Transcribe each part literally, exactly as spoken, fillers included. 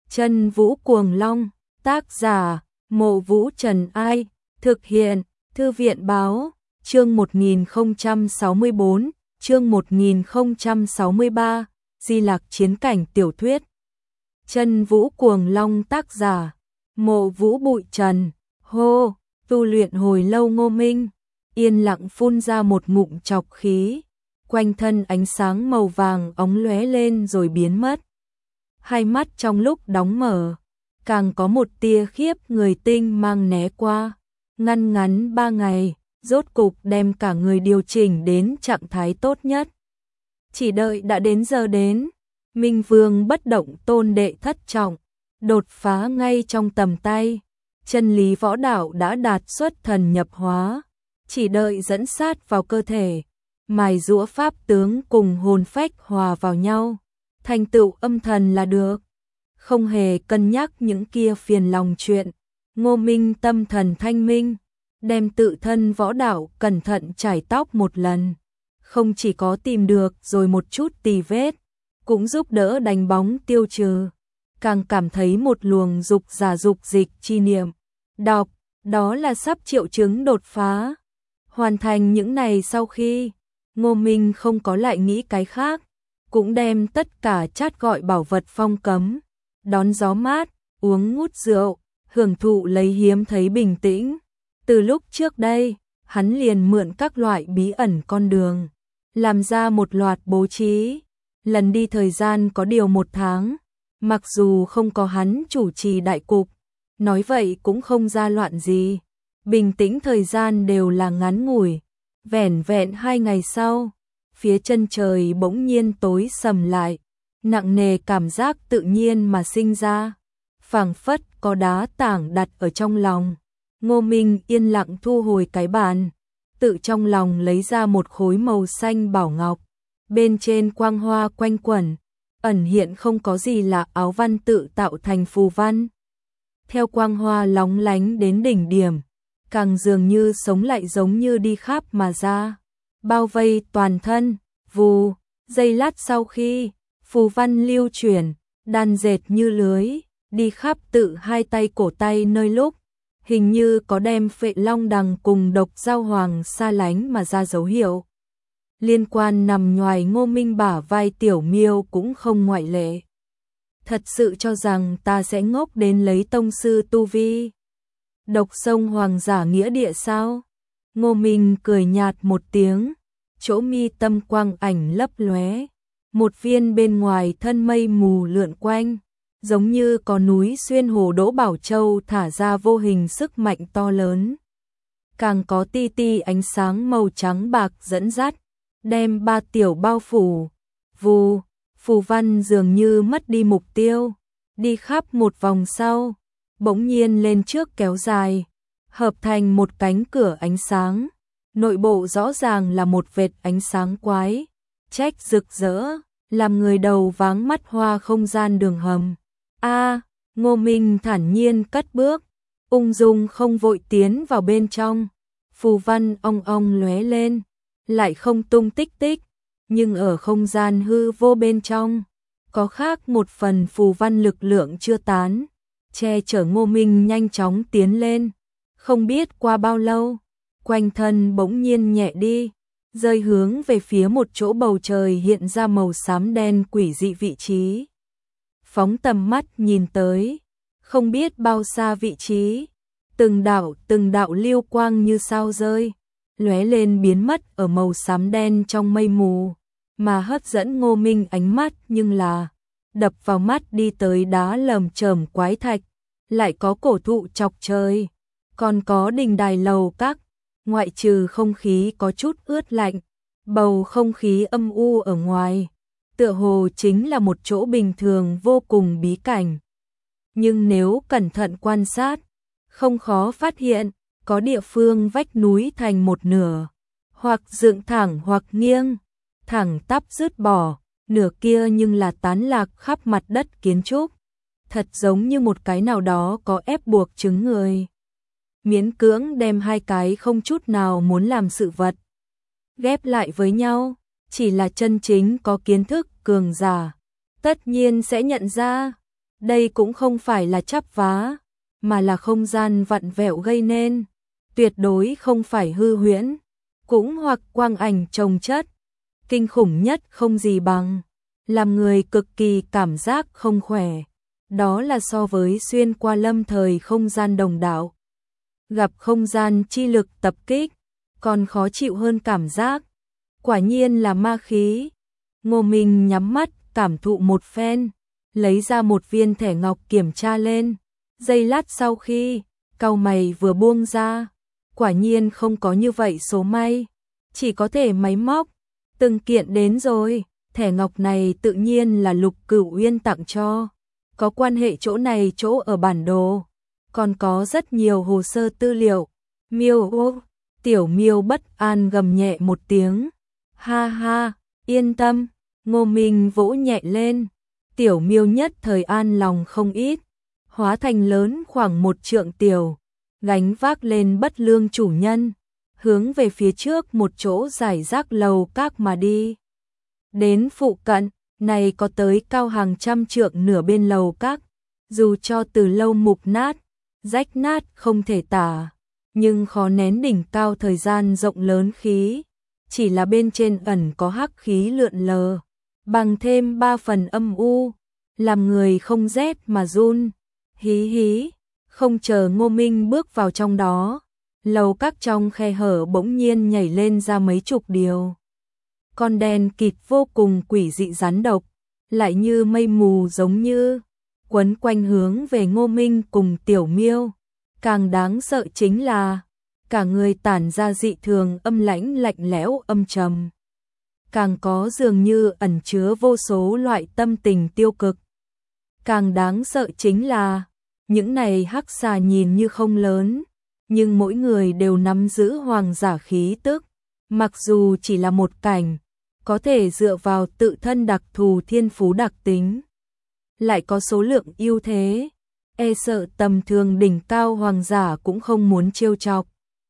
Chân Vũ Cuồng Long, tác giả, Mộ Vũ Trần Ai, thực hiện, Thư viện Báo, chương một nghìn không trăm sáu mươi tư, chương một nghìn không trăm sáu mươi ba, Di Lạc Chiến Cảnh tiểu thuyết. Chân Vũ Cuồng Long tác giả, Mộ Vũ Bụi Trần, hô, tu luyện hồi lâu Ngô Minh, yên lặng phun ra một ngụm trọc khí, quanh thân ánh sáng màu vàng óng lóe lên rồi biến mất. Hai mắt trong lúc đóng mở, càng có một tia khiếp người tinh mang né qua, ngăn ngắn ba ngày, rốt cục đem cả người điều chỉnh đến trạng thái tốt nhất. Chỉ đợi đã đến giờ đến, Minh Vương bất động tôn đệ thất trọng, đột phá ngay trong tầm tay, chân lý võ đạo đã đạt xuất thần nhập hóa, chỉ đợi dẫn sát vào cơ thể, mài giũa pháp tướng cùng hồn phách hòa vào nhau, thành tựu âm thần là được. Không hề cân nhắc những kia phiền lòng chuyện, Ngô Minh tâm thần thanh minh, đem tự thân võ đạo cẩn thận chải tóc một lần, không chỉ có tìm được rồi một chút tì vết, cũng giúp đỡ đánh bóng tiêu trừ, càng cảm thấy một luồng dục giả dục dịch chi niệm. Đọc, đó là sắp triệu chứng đột phá. Hoàn thành những này sau khi, Ngô Minh không có lại nghĩ cái khác, cũng đem tất cả chát gọi bảo vật phong cấm, đón gió mát, uống ngút rượu, hưởng thụ lấy hiếm thấy bình tĩnh. Từ lúc trước đây, hắn liền mượn các loại bí ẩn con đường, làm ra một loạt bố trí. Lần đi thời gian có điều một tháng, mặc dù không có hắn chủ trì đại cục, nói vậy cũng không ra loạn gì. Bình tĩnh thời gian đều là ngắn ngủi, vẻn vẹn hai ngày sau, phía chân trời bỗng nhiên tối sầm lại, nặng nề cảm giác tự nhiên mà sinh ra, phảng phất có đá tảng đặt ở trong lòng. Ngô Minh yên lặng thu hồi cái bàn, tự trong lòng lấy ra một khối màu xanh bảo ngọc, bên trên quang hoa quanh quẩn, ẩn hiện không có gì là áo văn tự tạo thành phù văn. Theo quang hoa lóng lánh đến đỉnh điểm, càng dường như sống lại giống như đi khắp mà ra, bao vây toàn thân, vù, giây lát sau khi, phù văn lưu chuyển, đan dệt như lưới, đi khắp tự hai tay cổ tay nơi lúc, hình như có đem Phệ Long Đằng cùng Độc Giao Hoàng xa lánh mà ra dấu hiệu. Liên quan nằm ngoài Ngô Minh bả vai Tiểu Miêu cũng không ngoại lệ. Thật sự cho rằng ta sẽ ngốc đến lấy tông sư tu vi. Độc Sông Hoàng giả nghĩa địa sao? Ngô Minh cười nhạt một tiếng, chỗ mi tâm quang ảnh lấp lóe, một viên bên ngoài thân mây mù lượn quanh, giống như có núi xuyên hồ Đỗ Bảo Châu thả ra vô hình sức mạnh to lớn. Càng có ti ti ánh sáng màu trắng bạc dẫn dắt, đem ba tiểu bao phủ, vù, phù văn dường như mất đi mục tiêu, đi khắp một vòng sau, bỗng nhiên lên trước kéo dài, hợp thành một cánh cửa ánh sáng, nội bộ rõ ràng là một vệt ánh sáng quái, trách rực rỡ, làm người đầu váng mắt hoa không gian đường hầm. A, Ngô Minh thản nhiên cất bước, ung dung không vội tiến vào bên trong, phù văn ong ong lóe lên, lại không tung tích tích, nhưng ở không gian hư vô bên trong, có khác một phần phù văn lực lượng chưa tán, che chở Ngô Minh nhanh chóng tiến lên. Không biết qua bao lâu, quanh thân bỗng nhiên nhẹ đi, rơi hướng về phía một chỗ bầu trời hiện ra màu xám đen quỷ dị vị trí. Phóng tầm mắt nhìn tới, không biết bao xa vị trí, từng đạo từng đạo lưu quang như sao rơi, lóe lên biến mất ở màu xám đen trong mây mù, mà hấp dẫn Ngô Minh ánh mắt nhưng là đập vào mắt đi tới đá lởm chởm quái thạch, lại có cổ thụ chọc trời, còn có đình đài lầu các, ngoại trừ không khí có chút ướt lạnh, bầu không khí âm u ở ngoài, tựa hồ chính là một chỗ bình thường vô cùng bí cảnh. Nhưng nếu cẩn thận quan sát, không khó phát hiện, có địa phương vách núi thành một nửa, hoặc dựng thẳng hoặc nghiêng, thẳng tắp dứt bỏ, nửa kia nhưng là tán lạc khắp mặt đất kiến trúc, thật giống như một cái nào đó có ép buộc chứng người. Miễn cưỡng đem hai cái không chút nào muốn làm sự vật ghép lại với nhau, chỉ là chân chính có kiến thức cường giả, tất nhiên sẽ nhận ra, Đây cũng không phải là chắp vá, mà là không gian vặn vẹo gây nên, tuyệt đối không phải hư huyễn, cũng hoặc quang ảnh chồng chất. Kinh khủng nhất không gì bằng, làm người cực kỳ cảm giác không khỏe. Đó là so với xuyên qua lâm thời không gian đồng đạo, gặp không gian chi lực tập kích, còn khó chịu hơn cảm giác. Quả nhiên là ma khí. Ngô Minh nhắm mắt cảm thụ một phen, lấy ra một viên thẻ ngọc kiểm tra lên. Giây lát sau khi cau mày vừa buông ra, quả nhiên không có như vậy số may, chỉ có thể máy móc. Từng kiện đến rồi, thẻ ngọc này tự nhiên là Lục Cửu Uyên tặng cho, có quan hệ chỗ này chỗ ở bản đồ, còn có rất nhiều hồ sơ tư liệu. Miêu ô, Tiểu Miêu bất an gầm nhẹ một tiếng. Ha ha, yên tâm, Ngô Minh vỗ nhẹ lên. Tiểu Miêu nhất thời an lòng không ít, hóa thành lớn khoảng một trượng tiểu, gánh vác lên bất lương chủ nhân, hướng về phía trước một chỗ giải rác lầu các mà đi. Đến phụ cận, này có tới cao hàng trăm trượng nửa bên lầu các, dù cho từ lâu mục nát, rách nát không thể tả, nhưng khó nén đỉnh cao thời gian rộng lớn khí, chỉ là bên trên ẩn có hắc khí lượn lờ, bằng thêm ba phần âm u, làm người không rét mà run. Hí hí, không chờ Ngô Minh bước vào trong đó, lầu các trong khe hở bỗng nhiên nhảy lên ra mấy chục điều. Con đen kịt vô cùng quỷ dị rắn độc, lại như mây mù giống như quấn quanh hướng về Ngô Minh cùng Tiểu Miêu. Càng đáng sợ chính là cả người tản ra dị thường âm lãnh lạnh lẽo âm trầm, càng có dường như ẩn chứa vô số loại tâm tình tiêu cực. Càng đáng sợ chính là những này hắc xà nhìn như không lớn, nhưng mỗi người đều nắm giữ hoàng giả khí tức, mặc dù chỉ là một cảnh, có thể dựa vào tự thân đặc thù thiên phú đặc tính, lại có số lượng ưu thế, e sợ tầm thường đỉnh cao hoàng giả cũng không muốn trêu chọc.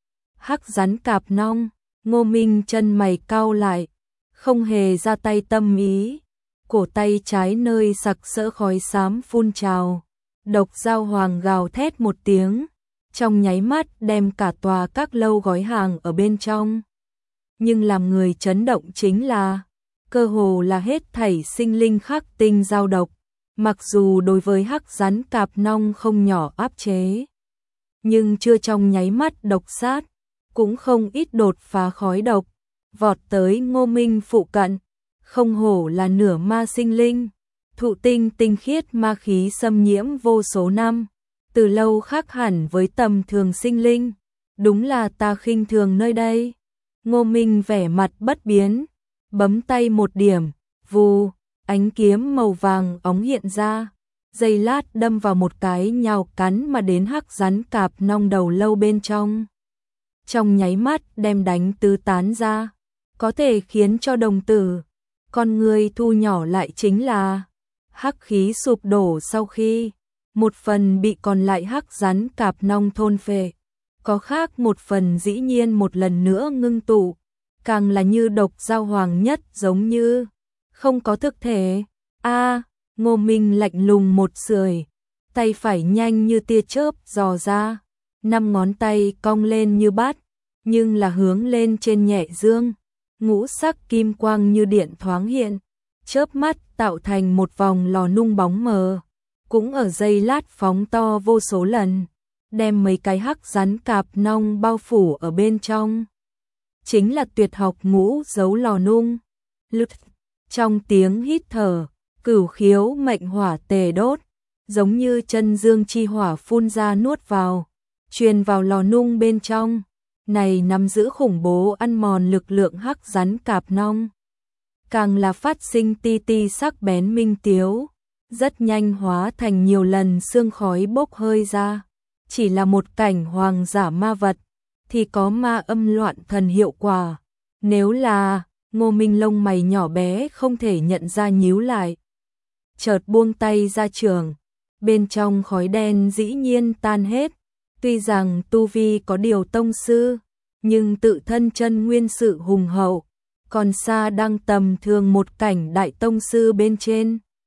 Hắc rắn cạp nong, Ngô Minh chân mày cau lại, không hề ra tay tâm ý, cổ tay trái nơi sặc sỡ khói xám phun trào, độc dao hoàng gào thét một tiếng, trong nháy mắt đem cả tòa các lâu gói hàng ở bên trong. Nhưng làm người chấn động chính là, cơ hồ là hết thảy sinh linh khắc tinh giao độc, mặc dù đối với hắc rắn cạp nong không nhỏ áp chế, nhưng chưa trong nháy mắt độc sát, cũng không ít đột phá khói độc, vọt tới Ngô Minh phụ cận. Không hổ là nửa ma sinh linh, thụ tinh tinh khiết ma khí xâm nhiễm vô số năm, từ lâu khác hẳn với tầm thường sinh linh, đúng là ta khinh thường nơi đây. Ngô Minh vẻ mặt bất biến, bấm tay một điểm, vù, ánh kiếm màu vàng óng hiện ra, giây lát đâm vào một cái nhào cắn mà đến hắc rắn cạp nong đầu lâu bên trong. Trong nháy mắt đem đánh tứ tán ra, có thể khiến cho đồng tử con người thu nhỏ lại chính là hắc khí sụp đổ sau khi một phần bị còn lại hắc rắn cạp nong thôn phệ, có khác một phần dĩ nhiên một lần nữa ngưng tụ, càng là như độc dao hoàng nhất giống như không có thực thể. A, à, Ngô Minh lạnh lùng một sưởi, tay phải nhanh như tia chớp dò ra, năm ngón tay cong lên như bát, nhưng là hướng lên trên nhẹ dương. Ngũ sắc kim quang như điện thoáng hiện, chớp mắt tạo thành một vòng lò nung bóng mờ, cũng ở giây lát phóng to vô số lần, đem mấy cái hắc rắn cạp nong bao phủ ở bên trong. Chính là tuyệt học ngũ giấu lò nung. Lụt, trong tiếng hít thở, cửu khiếu mệnh hỏa tề đốt, giống như chân dương chi hỏa phun ra nuốt vào, truyền vào lò nung bên trong. Này nắm giữ khủng bố ăn mòn lực lượng hắc rắn cạp nong, càng là phát sinh ti ti sắc bén minh tiếu, rất nhanh hóa thành nhiều lần sương khói bốc hơi ra. Chỉ là một cảnh hoàng giả ma vật, thì có ma âm loạn thần hiệu quả. Nếu là Ngô Minh lông mày nhỏ bé không thể nhận ra nhíu lại, chợt buông tay ra trường, bên trong khói đen dĩ nhiên tan hết. Tuy rằng tu vi có điều tông sư, nhưng tự thân chân nguyên sự hùng hậu, còn xa đang tầm thường một cảnh đại tông sư bên trên.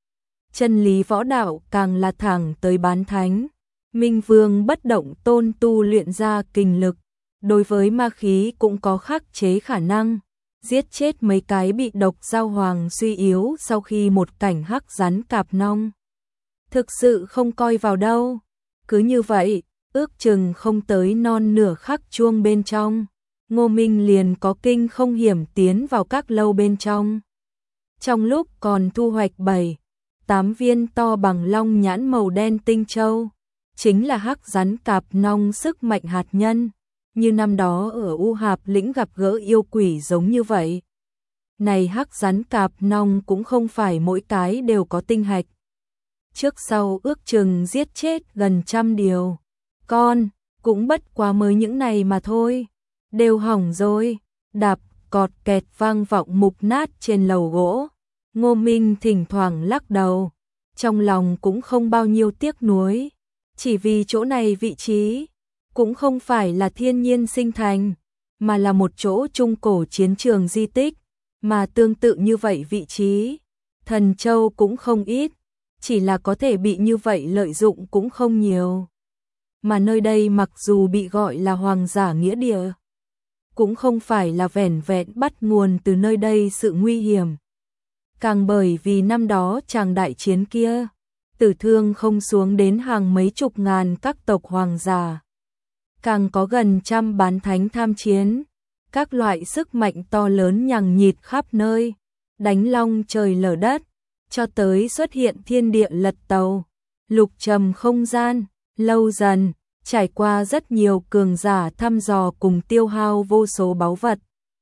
chân lý võ đạo càng là thẳng tới bán thánh. Minh Vương bất động tôn tu luyện ra kình lực, đối với ma khí cũng có khắc chế khả năng, giết chết mấy cái bị độc giao hoàng suy yếu sau khi một cảnh hắc rắn cạp nong. Thực sự không coi vào đâu. Cứ như vậy, ước chừng không tới non nửa khắc chuông bên trong, Ngô Minh liền có kinh không hiểm tiến vào các lâu bên trong. Trong lúc còn thu hoạch bảy, tám viên to bằng long nhãn màu đen tinh châu, chính là hắc rắn cạp nong sức mạnh hạt nhân, như năm đó ở U Hạp lĩnh gặp gỡ yêu quỷ giống như vậy. Này hắc rắn cạp nong cũng không phải mỗi cái đều có tinh hạch. Trước sau ước chừng giết chết gần trăm điều. Con, cũng bất quá mới những này mà thôi. Đều hỏng rồi, đạp, cọt kẹt vang vọng mục nát trên lầu gỗ. Ngô Minh thỉnh thoảng lắc đầu, trong lòng cũng không bao nhiêu tiếc nuối. Chỉ vì chỗ này vị trí, cũng không phải là thiên nhiên sinh thành, mà là một chỗ trung cổ chiến trường di tích, mà tương tự như vậy vị trí. Thần Châu cũng không ít, chỉ là có thể bị như vậy lợi dụng cũng không nhiều. Mà nơi đây mặc dù bị gọi là hoàng giả nghĩa địa, cũng không phải là vẻn vẹn bắt nguồn từ nơi đây sự nguy hiểm. Càng bởi vì năm đó chàng đại chiến kia, tử thương không xuống đến hàng mấy chục ngàn các tộc hoàng giả. Càng có gần trăm bán thánh tham chiến, các loại sức mạnh to lớn nhằng nhịt khắp nơi, đánh long trời lở đất, cho tới xuất hiện thiên địa lật tàu, lục trầm không gian, lâu dần, trải qua rất nhiều cường giả thăm dò cùng tiêu hao vô số báu vật.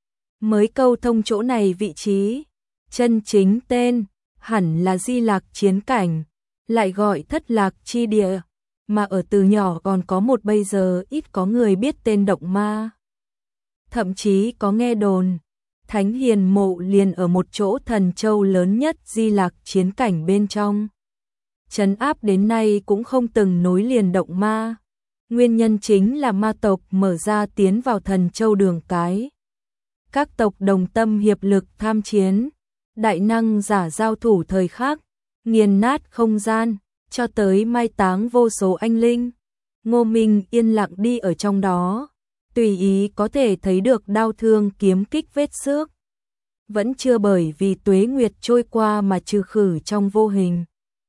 Mới câu thông chỗ này vị trí, chân chính tên, hẳn là Di Lạc Chiến Cảnh, lại gọi Thất Lạc Chi Địa, mà ở từ nhỏ còn có một bây giờ ít có người biết tên động ma. Thậm chí có nghe đồn, Thánh Hiền Mộ liền ở một chỗ thần châu lớn nhất Di Lạc Chiến Cảnh bên trong. Trấn áp đến nay cũng không từng nối liền động ma. Nguyên nhân chính là ma tộc mở ra tiến vào thần châu đường cái. Các tộc đồng tâm hiệp lực tham chiến, đại năng giả giao thủ thời khắc, nghiền nát không gian, cho tới mai táng vô số anh linh. Ngô Minh yên lặng đi ở trong đó, tùy ý có thể thấy được đao thương kiếm kích vết xước. Vẫn chưa bởi vì tuế nguyệt trôi qua mà trừ khử trong vô hình.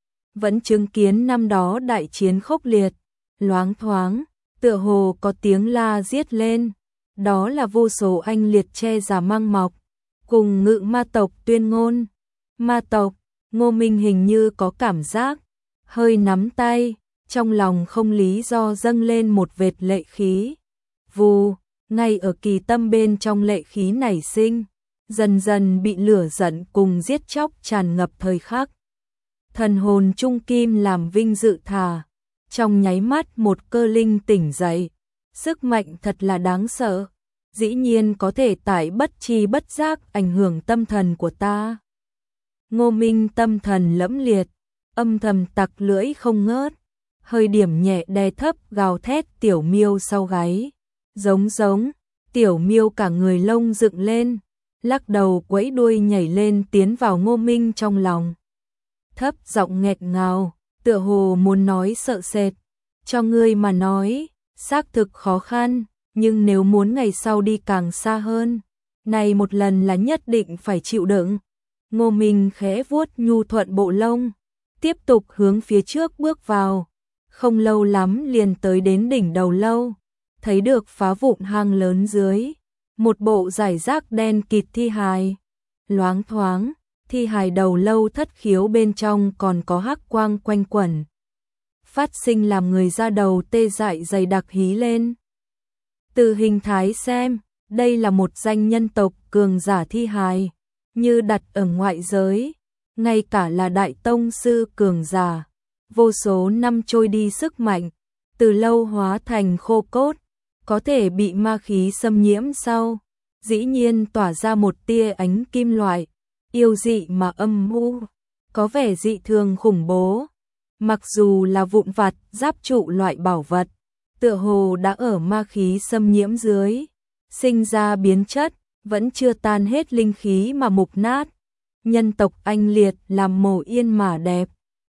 Vẫn chứng kiến năm đó đại chiến khốc liệt, loáng thoáng, tựa hồ có tiếng la giết lên. Đó là vô số anh liệt che giả mang mọc, cùng ngự ma tộc tuyên ngôn. Ma tộc, Ngô Minh hình như có cảm giác, hơi nắm tay, trong lòng không lý do dâng lên một vệt lệ khí. Vù, ngay ở kỳ tâm bên trong lệ khí nảy sinh, dần dần bị lửa giận cùng giết chóc tràn ngập thời khắc. Thần hồn trung kim làm vinh dự thà, trong nháy mắt một cơ linh tỉnh dậy, sức mạnh thật là đáng sợ, dĩ nhiên có thể tại bất chi bất giác ảnh hưởng tâm thần của ta. Ngô Minh tâm thần lẫm liệt, âm thầm tặc lưỡi không ngớt, hơi điểm nhẹ đè thấp gào thét tiểu miêu sau gáy. Giống giống, tiểu miêu cả người lông dựng lên, lắc đầu quẫy đuôi nhảy lên tiến vào Ngô Minh trong lòng. Thấp giọng nghẹt ngào, tựa hồ muốn nói sợ sệt. Cho ngươi mà nói, xác thực khó khăn, nhưng nếu muốn ngày sau đi càng xa hơn, này một lần là nhất định phải chịu đựng. Ngô Minh khẽ vuốt nhu thuận bộ lông, tiếp tục hướng phía trước bước vào. Không lâu lắm liền tới đến đỉnh đầu lâu, thấy được phá vụn hang lớn dưới, một bộ giải rác đen kịt thi hài. Loáng thoáng, thi hài đầu lâu thất khiếu bên trong còn có hắc quang quanh quẩn, phát sinh làm người da đầu tê dại dày đặc hí lên. Từ hình thái xem, đây là một danh nhân tộc cường giả thi hài, như đặt ở ngoại giới, ngay cả là đại tông sư cường giả, vô số năm trôi đi sức mạnh, từ lâu hóa thành khô cốt, có thể bị ma khí xâm nhiễm sau, dĩ nhiên tỏa ra một tia ánh kim loại, yêu dị mà âm u, có vẻ dị thường khủng bố. Mặc dù là vụn vặt giáp trụ loại bảo vật, tựa hồ đã ở ma khí xâm nhiễm dưới, sinh ra biến chất, vẫn chưa tan hết linh khí mà mục nát. Nhân tộc anh liệt làm mồ yên mà đẹp,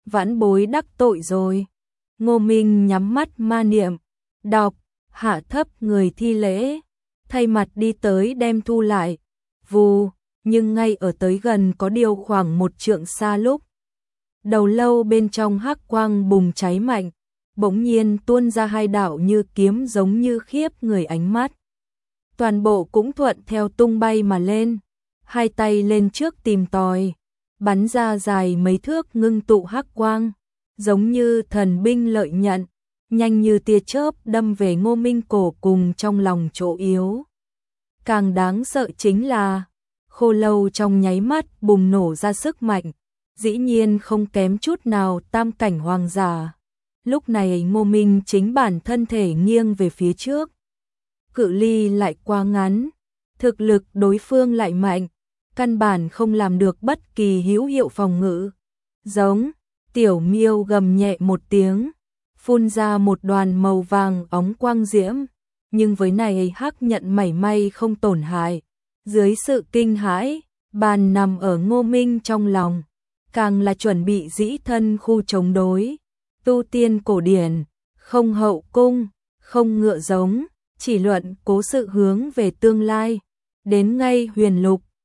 vãn bối đắc tội rồi. Ngô Minh nhắm mắt ma niệm, đọc, hạ thấp người thi lễ, thay mặt đi tới đem thu lại, vù, nhưng ngay ở tới gần có điều khoảng một trượng xa lúc. Đầu lâu bên trong hắc quang bùng cháy mạnh, bỗng nhiên tuôn ra hai đạo như kiếm giống như khiếp người ánh mắt. Toàn bộ cũng thuận theo tung bay mà lên, hai tay lên trước tìm tòi, bắn ra dài mấy thước ngưng tụ hắc quang, giống như thần binh lợi nhận, nhanh như tia chớp đâm về Ngô Minh cổ cùng trong lòng chỗ yếu. Càng đáng sợ chính là, khô lâu trong nháy mắt bùng nổ ra sức mạnh, dĩ nhiên không kém chút nào tam cảnh hoàng giả. Lúc này Ngô Minh chính bản thân thể nghiêng về phía trước, cự ly lại quá ngắn, thực lực đối phương lại mạnh, căn bản không làm được bất kỳ hữu hiệu phòng ngự. Giống, tiểu miêu gầm nhẹ một tiếng, phun ra một đoàn màu vàng óng quang diễm, nhưng với này hắc nhận mảy may không tổn hại. Dưới sự kinh hãi, bàn nằm ở Ngô Minh trong lòng, càng là chuẩn bị dĩ thân khu chống đối. Tu tiên cổ điển, không hậu cung, không ngựa giống, chỉ luận cố sự hướng về tương lai. Đến ngay huyền lục,